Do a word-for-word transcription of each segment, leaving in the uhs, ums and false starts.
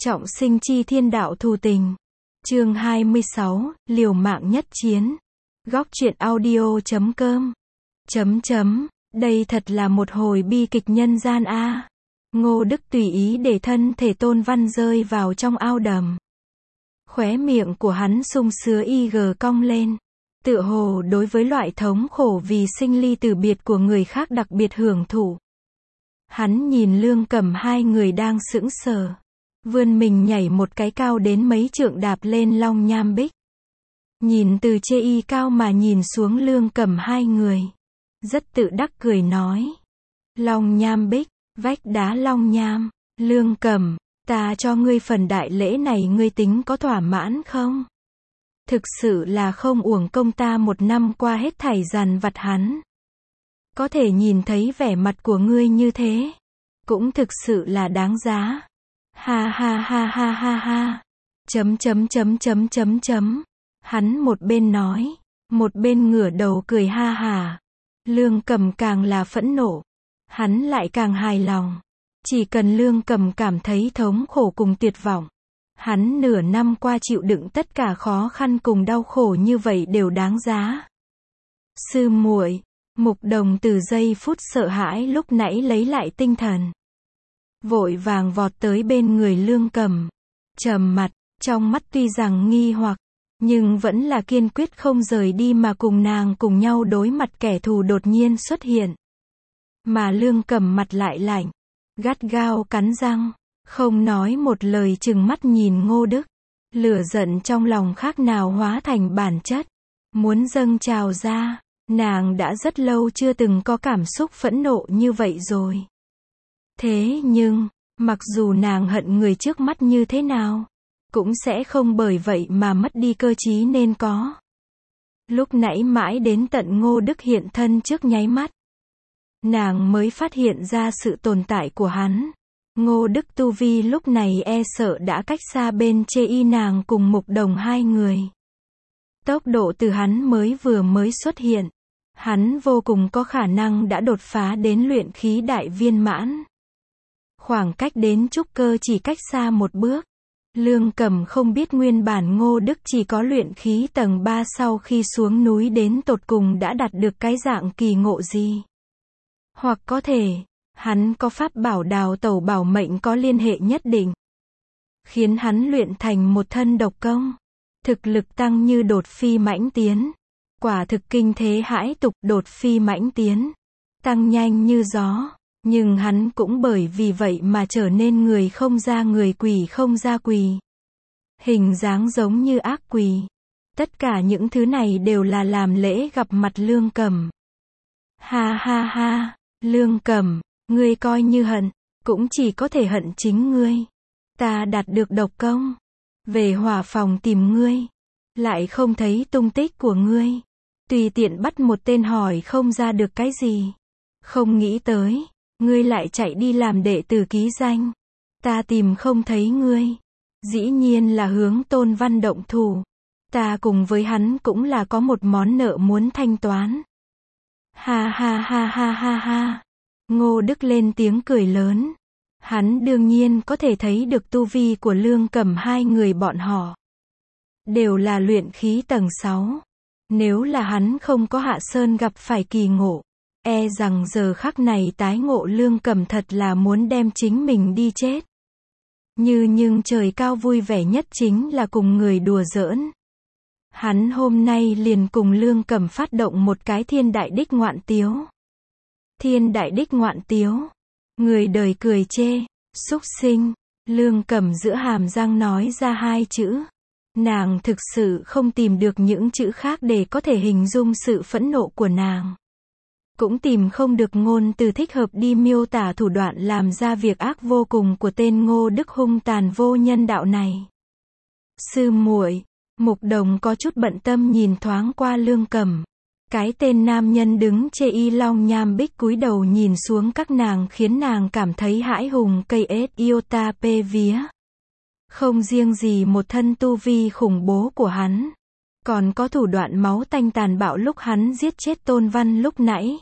Trọng sinh chi thiên đạo thù tình. Chương hai mươi sáu, liều mạng nhất chiến. Góc truyện audio chấm com. Chấm chấm, đây thật là một hồi bi kịch nhân gian a. Ngô Đức tùy ý để thân thể Tôn Văn rơi vào trong ao đầm. Khóe miệng của hắn sung sứa y gờ cong lên. Tựa hồ đối với loại thống khổ vì sinh ly từ biệt của người khác đặc biệt hưởng thụ. Hắn nhìn Lương Cẩm hai người đang sững sờ. Vươn mình nhảy một cái cao đến mấy trượng đạp lên Long Nham Bích. Nhìn từ chê y cao mà nhìn xuống Lương Cẩm hai người. Rất tự đắc cười nói. Long Nham Bích, vách đá Long Nham, Lương Cẩm, ta cho ngươi phần đại lễ này ngươi tính có thỏa mãn không? Thực sự là không uổng công ta một năm qua hết thảy dằn vặt hắn. Có thể nhìn thấy vẻ mặt của ngươi như thế. Cũng thực sự là đáng giá. Ha ha ha ha ha ha. Chấm chấm chấm chấm chấm chấm. Hắn một bên nói, một bên ngửa đầu cười ha hà. Lương Cẩm càng là phẫn nộ. Hắn lại càng hài lòng. Chỉ cần Lương Cẩm cảm thấy thống khổ cùng tuyệt vọng. Hắn nửa năm qua chịu đựng tất cả khó khăn cùng đau khổ như vậy đều đáng giá. Sư muội, Mục Đồng từ giây phút sợ hãi lúc nãy lấy lại tinh thần. Vội vàng vọt tới bên người Lương Cẩm. Trầm mặt, trong mắt tuy rằng nghi hoặc, nhưng vẫn là kiên quyết không rời đi mà cùng nàng cùng nhau đối mặt kẻ thù đột nhiên xuất hiện. Mà Lương Cẩm mặt lại lạnh, gắt gao cắn răng, không nói một lời chừng mắt nhìn Ngô Đức. Lửa giận trong lòng khác nào hóa thành bản chất, muốn dâng trào ra. Nàng đã rất lâu chưa từng có cảm xúc phẫn nộ như vậy rồi. Thế nhưng, mặc dù nàng hận người trước mắt như thế nào, cũng sẽ không bởi vậy mà mất đi cơ trí nên có. Lúc nãy mãi đến tận Ngô Đức hiện thân trước nháy mắt, nàng mới phát hiện ra sự tồn tại của hắn. Ngô Đức tu vi lúc này e sợ đã cách xa bên chê y nàng cùng Mục Đồng hai người. Tốc độ từ hắn mới vừa mới xuất hiện, hắn vô cùng có khả năng đã đột phá đến luyện khí đại viên mãn. Khoảng cách đến trúc cơ chỉ cách xa một bước. Lương Cẩm không biết nguyên bản Ngô Đức chỉ có luyện khí tầng ba sau khi xuống núi đến tột cùng đã đạt được cái dạng kỳ ngộ gì. Hoặc có thể, hắn có pháp bảo đào tẩu bảo mệnh có liên hệ nhất định, khiến hắn luyện thành một thân độc công. Thực lực tăng như đột phi mãnh tiến. Quả thực kinh thế hãi tục, đột phi mãnh tiến. Tăng nhanh như gió. Nhưng hắn cũng bởi vì vậy mà trở nên người không ra người, quỷ không ra quỷ. Hình dáng giống như ác quỷ. Tất cả những thứ này đều là làm lễ gặp mặt Lương Cẩm. Ha ha ha, Lương Cẩm, ngươi coi như hận, cũng chỉ có thể hận chính ngươi. Ta đạt được độc công, về hỏa phòng tìm ngươi, lại không thấy tung tích của ngươi. Tùy tiện bắt một tên hỏi không ra được cái gì. Không nghĩ tới, ngươi lại chạy đi làm đệ tử ký danh. Ta tìm không thấy ngươi. Dĩ nhiên là hướng Tôn Văn động thủ. Ta cùng với hắn cũng là có một món nợ muốn thanh toán. Ha ha ha ha ha ha. Ngô Đức lên tiếng cười lớn. Hắn đương nhiên có thể thấy được tu vi của Lương Cẩm hai người bọn họ. Đều là luyện khí tầng sáu. Nếu là hắn không có Hạ Sơn gặp phải kỳ ngộ, e rằng giờ khắc này tái ngộ Lương Cẩm thật là muốn đem chính mình đi chết. Như nhưng trời cao vui vẻ nhất chính là cùng người đùa giỡn. Hắn hôm nay liền cùng Lương Cẩm phát động một cái thiên đại đích ngoạn tiếu. Thiên đại đích ngoạn tiếu. Người đời cười chê, súc sinh. Lương Cẩm giữa hàm răng nói ra hai chữ. Nàng thực sự không tìm được những chữ khác để có thể hình dung sự phẫn nộ của nàng. Cũng tìm không được ngôn từ thích hợp đi miêu tả thủ đoạn làm ra việc ác vô cùng của tên Ngô Đức hung tàn vô nhân đạo này. Sư muội, Mục Đồng có chút bận tâm nhìn thoáng qua Lương Cẩm. Cái tên nam nhân đứng chê y Long Nham Bích cúi đầu nhìn xuống các nàng khiến nàng cảm thấy hãi hùng cây ết iota pê vía. Không riêng gì một thân tu vi khủng bố của hắn, còn có thủ đoạn máu tanh tàn bạo lúc hắn giết chết Tôn Văn lúc nãy.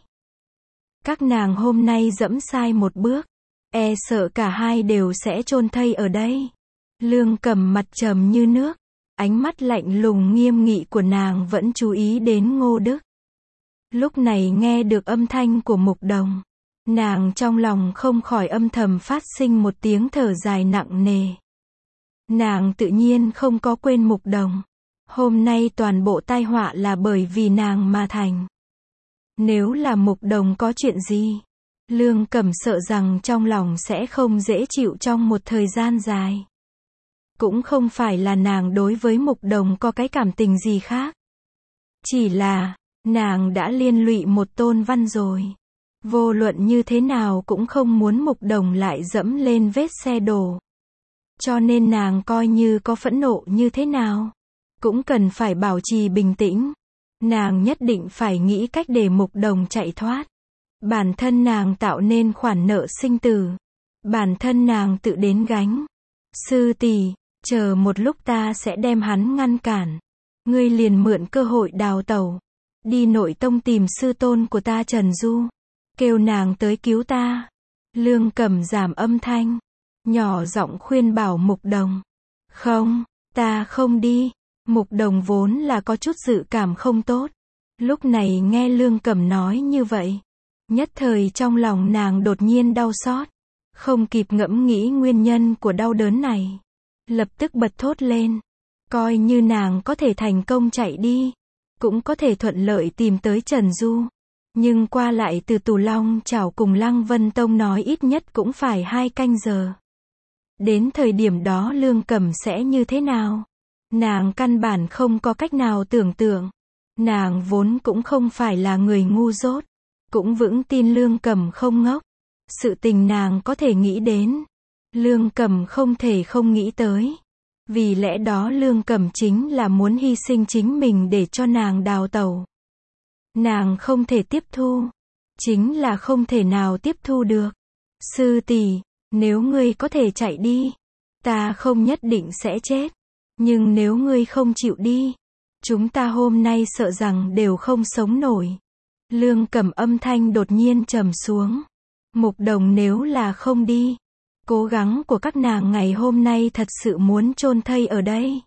Các nàng hôm nay dẫm sai một bước, e sợ cả hai đều sẽ chôn thây ở đây. Lương Cầm mặt trầm như nước, ánh mắt lạnh lùng nghiêm nghị của nàng vẫn chú ý đến Ngô Đức. Lúc này nghe được âm thanh của Mục Đồng, nàng trong lòng không khỏi âm thầm phát sinh một tiếng thở dài nặng nề. Nàng tự nhiên không có quên Mục Đồng. Hôm nay toàn bộ tai họa là bởi vì nàng mà thành. Nếu là Mục Đồng có chuyện gì, Lương Cẩm sợ rằng trong lòng sẽ không dễ chịu trong một thời gian dài. Cũng không phải là nàng đối với Mục Đồng có cái cảm tình gì khác. Chỉ là, nàng đã liên lụy một Tôn Văn rồi. Vô luận như thế nào cũng không muốn Mục Đồng lại dẫm lên vết xe đổ. Cho nên nàng coi như có phẫn nộ như thế nào, cũng cần phải bảo trì bình tĩnh. Nàng nhất định phải nghĩ cách để Mục Đồng chạy thoát. Bản thân nàng tạo nên khoản nợ sinh tử. Bản thân nàng tự đến gánh. Sư tỷ, chờ một lúc ta sẽ đem hắn ngăn cản. Ngươi liền mượn cơ hội đào tẩu. Đi nội tông tìm sư tôn của ta Trần Du. Kêu nàng tới cứu ta. Lương Cẩm giảm âm thanh. Nhỏ giọng khuyên bảo Mục Đồng. Không, ta không đi. Mục Đồng vốn là có chút dự cảm không tốt. Lúc này nghe Lương Cẩm nói như vậy. Nhất thời trong lòng nàng đột nhiên đau xót. Không kịp ngẫm nghĩ nguyên nhân của đau đớn này. Lập tức bật thốt lên. Coi như nàng có thể thành công chạy đi. Cũng có thể thuận lợi tìm tới Trần Du. Nhưng qua lại từ Tù Long Chảo cùng Lăng Vân Tông nói ít nhất cũng phải hai canh giờ. Đến thời điểm đó Lương Cẩm sẽ như thế nào? Nàng căn bản không có cách nào tưởng tượng. Nàng vốn cũng không phải là người ngu dốt. Cũng vững tin Lương Cẩm không ngốc. Sự tình nàng có thể nghĩ đến. Lương Cẩm không thể không nghĩ tới. Vì lẽ đó Lương Cẩm chính là muốn hy sinh chính mình để cho nàng đào tẩu. Nàng không thể tiếp thu. Chính là không thể nào tiếp thu được. Sư tỷ, nếu ngươi có thể chạy đi, ta không nhất định sẽ chết. Nhưng nếu ngươi không chịu đi, chúng ta hôm nay sợ rằng đều không sống nổi. Lương Cẩm âm thanh đột nhiên trầm xuống. Mục Đồng nếu là không đi, cố gắng của các nàng ngày hôm nay thật sự muốn chôn thây ở đây.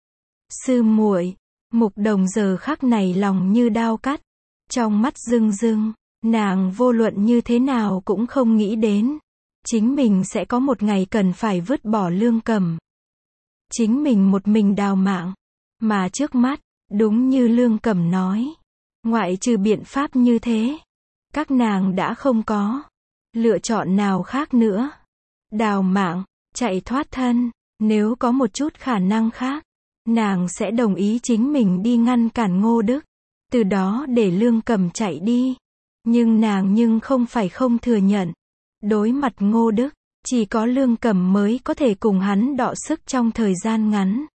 Sư muội, Mục Đồng giờ khắc này lòng như đao cắt, trong mắt rưng rưng, nàng vô luận như thế nào cũng không nghĩ đến, chính mình sẽ có một ngày cần phải vứt bỏ Lương Cẩm. Chính mình một mình đào mạng, mà trước mắt, đúng như Lương Cẩm nói, ngoại trừ biện pháp như thế, các nàng đã không có lựa chọn nào khác nữa. Đào mạng, chạy thoát thân, nếu có một chút khả năng khác, nàng sẽ đồng ý chính mình đi ngăn cản Ngô Đức, từ đó để Lương Cẩm chạy đi. Nhưng nàng nhưng không phải không thừa nhận. Đối mặt Ngô Đức, chỉ có Lương Cẩm mới có thể cùng hắn đọ sức trong thời gian ngắn.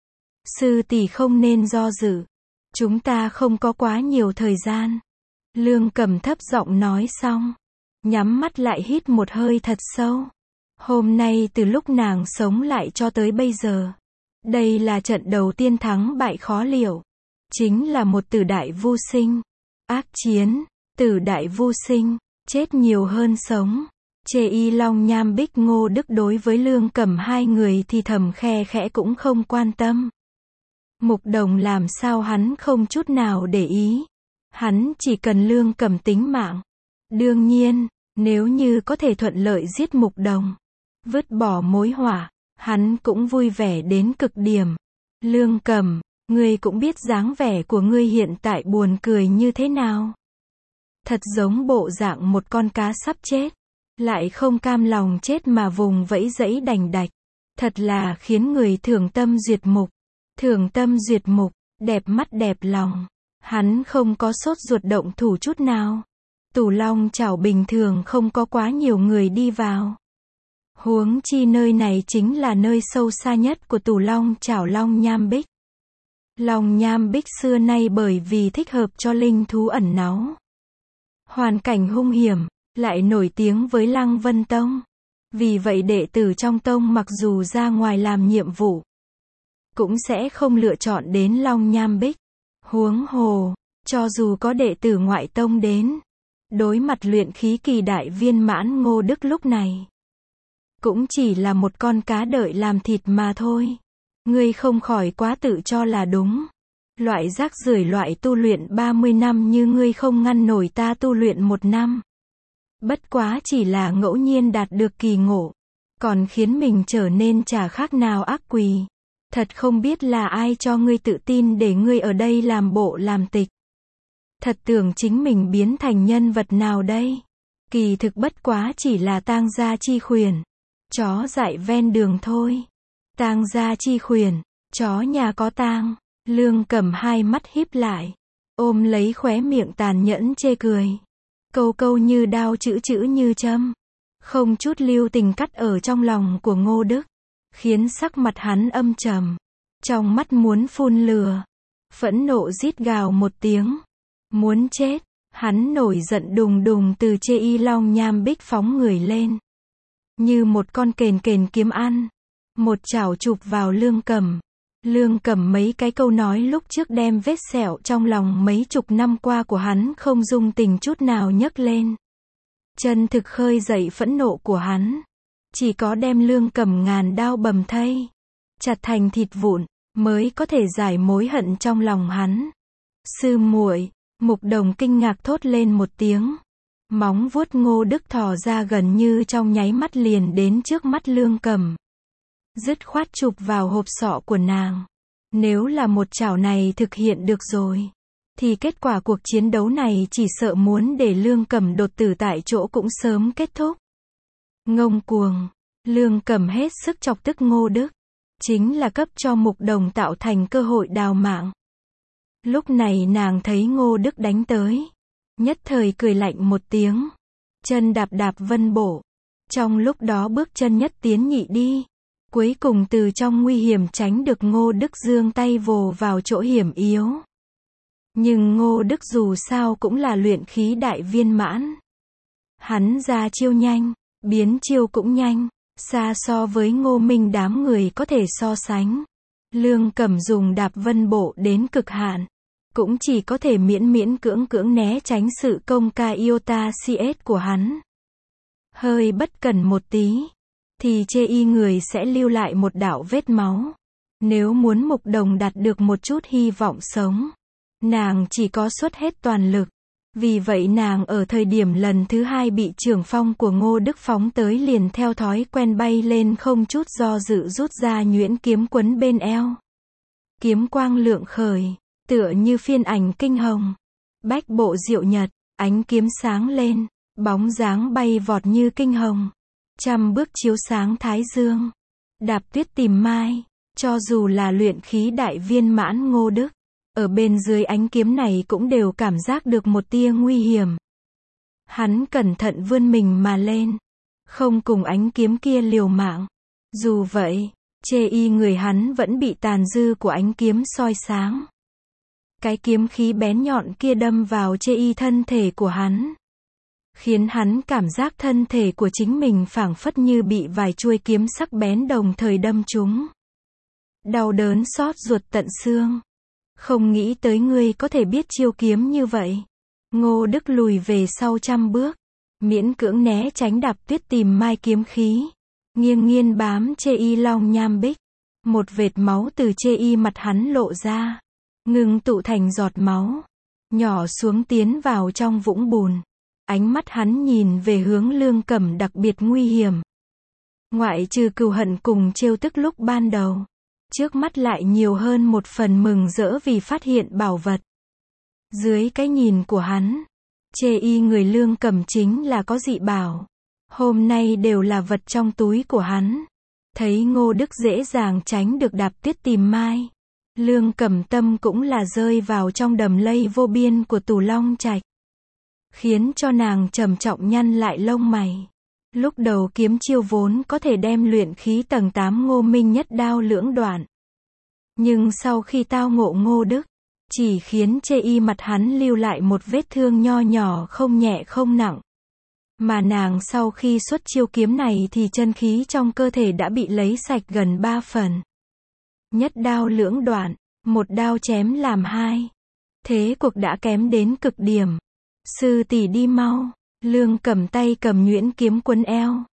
Sư tỷ không nên do dự. Chúng ta không có quá nhiều thời gian. Lương Cẩm thấp giọng nói xong, nhắm mắt lại hít một hơi thật sâu. Hôm nay từ lúc nàng sống lại cho tới bây giờ, đây là trận đầu tiên thắng bại khó liệu. Chính là một tử đại vô sinh. Ác chiến, tử đại vô sinh, chết nhiều hơn sống. Chê Y Long Nham Bích Ngô Đức đối với Lương Cẩm hai người thì thầm khe khẽ cũng không quan tâm. Mục Đồng làm sao hắn không chút nào để ý. Hắn chỉ cần Lương Cẩm tính mạng. Đương nhiên, nếu như có thể thuận lợi giết Mục Đồng, vứt bỏ mối họa, hắn cũng vui vẻ đến cực điểm. Lương Cẩm, ngươi cũng biết dáng vẻ của ngươi hiện tại buồn cười như thế nào. Thật giống bộ dạng một con cá sắp chết, lại không cam lòng chết mà vùng vẫy dẫy đành đạch. Thật là khiến người thường tâm duyệt mục. Thường tâm duyệt mục, đẹp mắt đẹp lòng. Hắn không có sốt ruột động thủ chút nào. Tù Long Chảo bình thường không có quá nhiều người đi vào. Huống chi nơi này chính là nơi sâu xa nhất của Tù Long Chảo Long Nham Bích. Long Nham Bích xưa nay bởi vì thích hợp cho linh thú ẩn náu. Hoàn cảnh hung hiểm, lại nổi tiếng với Lăng Vân Tông. Vì vậy đệ tử trong tông mặc dù ra ngoài làm nhiệm vụ, cũng sẽ không lựa chọn đến Long Nham Bích. Huống hồ, cho dù có đệ tử ngoại tông đến, đối mặt luyện khí kỳ đại viên mãn Ngô Đức lúc này, cũng chỉ là một con cá đợi làm thịt mà thôi. Ngươi không khỏi quá tự cho là đúng. Loại rác rưởi loại tu luyện ba mươi năm như ngươi không ngăn nổi ta tu luyện một năm. Bất quá chỉ là ngẫu nhiên đạt được kỳ ngộ, còn khiến mình trở nên chả khác nào ác quỷ. Thật không biết là ai cho ngươi tự tin để ngươi ở đây làm bộ làm tịch. Thật tưởng chính mình biến thành nhân vật nào đây? Kỳ thực bất quá chỉ là tang gia chi khuyển. Chó dại ven đường thôi. Tang gia chi khuyển, chó nhà có tang. Lương Cẩm hai mắt híp lại, ôm lấy khóe miệng tàn nhẫn chê cười. Câu câu như đao, chữ chữ như châm, không chút lưu tình cắt ở trong lòng của Ngô Đức, khiến sắc mặt hắn âm trầm, trong mắt muốn phun lửa, phẫn nộ rít gào một tiếng, muốn chết. Hắn nổi giận đùng đùng từ chê y long nham bích phóng người lên, như một con kền kền kiếm ăn, một chảo chụp vào Lương Cẩm. Lương Cẩm mấy cái câu nói lúc trước đem vết sẹo trong lòng mấy chục năm qua của hắn không dung tình chút nào nhấc lên. Chân thực khơi dậy phẫn nộ của hắn. Chỉ có đem Lương Cẩm ngàn đao bầm thây, chặt thành thịt vụn, mới có thể giải mối hận trong lòng hắn. Sư muội, Mục Đồng kinh ngạc thốt lên một tiếng. Móng vuốt Ngô Đức thò ra gần như trong nháy mắt liền đến trước mắt Lương Cẩm. Dứt khoát chụp vào hộp sọ của nàng. Nếu là một chảo này thực hiện được rồi, thì kết quả cuộc chiến đấu này chỉ sợ muốn để Lương Cẩm đột tử tại chỗ cũng sớm kết thúc. Ngông cuồng, Lương Cẩm hết sức chọc tức Ngô Đức, chính là cấp cho Mục Đồng tạo thành cơ hội đào mạng. Lúc này nàng thấy Ngô Đức đánh tới, nhất thời cười lạnh một tiếng, chân đạp đạp vân bổ. Trong lúc đó bước chân nhất tiến nhị đi, cuối cùng từ trong nguy hiểm tránh được Ngô Đức giương tay vồ vào chỗ hiểm yếu. Nhưng Ngô Đức dù sao cũng là luyện khí đại viên mãn. Hắn ra chiêu nhanh, biến chiêu cũng nhanh, xa so với Ngô Minh đám người có thể so sánh. Lương Cẩm dùng đạp vân bộ đến cực hạn, cũng chỉ có thể miễn miễn cưỡng cưỡng né tránh sự công ca iota cs của hắn. Hơi bất cẩn một tí, thì chê y người sẽ lưu lại một đạo vết máu. Nếu muốn Mục Đồng đạt được một chút hy vọng sống, nàng chỉ có xuất hết toàn lực. Vì vậy nàng ở thời điểm lần thứ hai bị trưởng phong của Ngô Đức phóng tới liền theo thói quen bay lên không chút do dự rút ra nhuyễn kiếm quấn bên eo. Kiếm quang lượng khởi, tựa như phiên ảnh kinh hồng. Bách bộ diệu nhật, ánh kiếm sáng lên, bóng dáng bay vọt như kinh hồng. Trăm bước chiếu sáng thái dương, đạp tuyết tìm mai. Cho dù là luyện khí đại viên mãn Ngô Đức, ở bên dưới ánh kiếm này cũng đều cảm giác được một tia nguy hiểm. Hắn cẩn thận vươn mình mà lên, không cùng ánh kiếm kia liều mạng. Dù vậy, chê y người hắn vẫn bị tàn dư của ánh kiếm soi sáng. Cái kiếm khí bén nhọn kia đâm vào chê y thân thể của hắn, khiến hắn cảm giác thân thể của chính mình phảng phất như bị vài chuôi kiếm sắc bén đồng thời đâm trúng. Đau đớn xót ruột tận xương. Không nghĩ tới ngươi có thể biết chiêu kiếm như vậy. Ngô Đức lùi về sau trăm bước, miễn cưỡng né tránh đạp tuyết tìm mai kiếm khí, nghiêng nghiêng bám chê y long nham bích. Một vệt máu từ chê y mặt hắn lộ ra, ngừng tụ thành giọt máu, nhỏ xuống tiến vào trong vũng bùn. Ánh mắt hắn nhìn về hướng Lương Cẩm đặc biệt nguy hiểm. Ngoại trừ cừu hận cùng trêu tức lúc ban đầu, trước mắt lại nhiều hơn một phần mừng rỡ vì phát hiện bảo vật. Dưới cái nhìn của hắn, chê y người Lương Cẩm chính là có dị bảo. Hôm nay đều là vật trong túi của hắn. Thấy Ngô Đức dễ dàng tránh được đạp tuyết tìm mai, Lương Cẩm tâm cũng là rơi vào trong đầm lây vô biên của Tù Long Trạch, khiến cho nàng trầm trọng nhăn lại lông mày. Lúc đầu kiếm chiêu vốn có thể đem luyện khí tầng tám Ngô Minh nhất đao lưỡng đoạn. Nhưng sau khi tao ngộ Ngô Đức, chỉ khiến chê y mặt hắn lưu lại một vết thương nho nhỏ không nhẹ không nặng. Mà nàng sau khi xuất chiêu kiếm này thì chân khí trong cơ thể đã bị lấy sạch gần ba phần. Nhất đao lưỡng đoạn, một đao chém làm hai. Thế cuộc đã kém đến cực điểm. Sư tỷ đi mau. Lương Cẩm tay cầm nhuyễn kiếm quấn eo,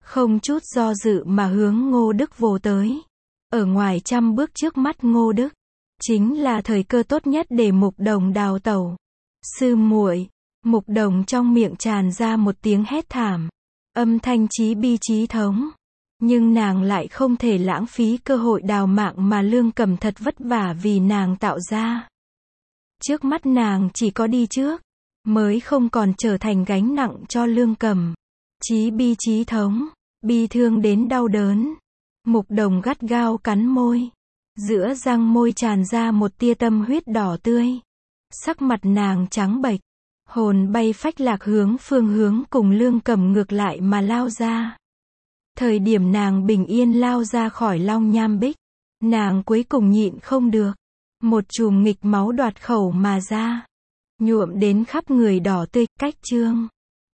không chút do dự mà hướng Ngô Đức vồ tới. Ở ngoài trăm bước trước mắt Ngô Đức, chính là thời cơ tốt nhất để Mục Đồng đào tẩu. Sư muội, Mục Đồng trong miệng tràn ra một tiếng hét thảm, âm thanh chí bi chí thống. Nhưng nàng lại không thể lãng phí cơ hội đào mạng mà Lương Cầm thật vất vả vì nàng tạo ra. Trước mắt nàng chỉ có đi trước, mới không còn trở thành gánh nặng cho Lương Cầm. Chí bi chí thống, bi thương đến đau đớn. Mục Đồng gắt gao cắn môi. Giữa răng môi tràn ra một tia tâm huyết đỏ tươi. Sắc mặt nàng trắng bệch, hồn bay phách lạc hướng phương hướng cùng Lương Cầm ngược lại mà lao ra. Thời điểm nàng bình yên lao ra khỏi Long Nham Bích, nàng cuối cùng nhịn không được. Một chùm nghịch máu đoạt khẩu mà ra, nhuộm đến khắp người đỏ tươi. Cách chương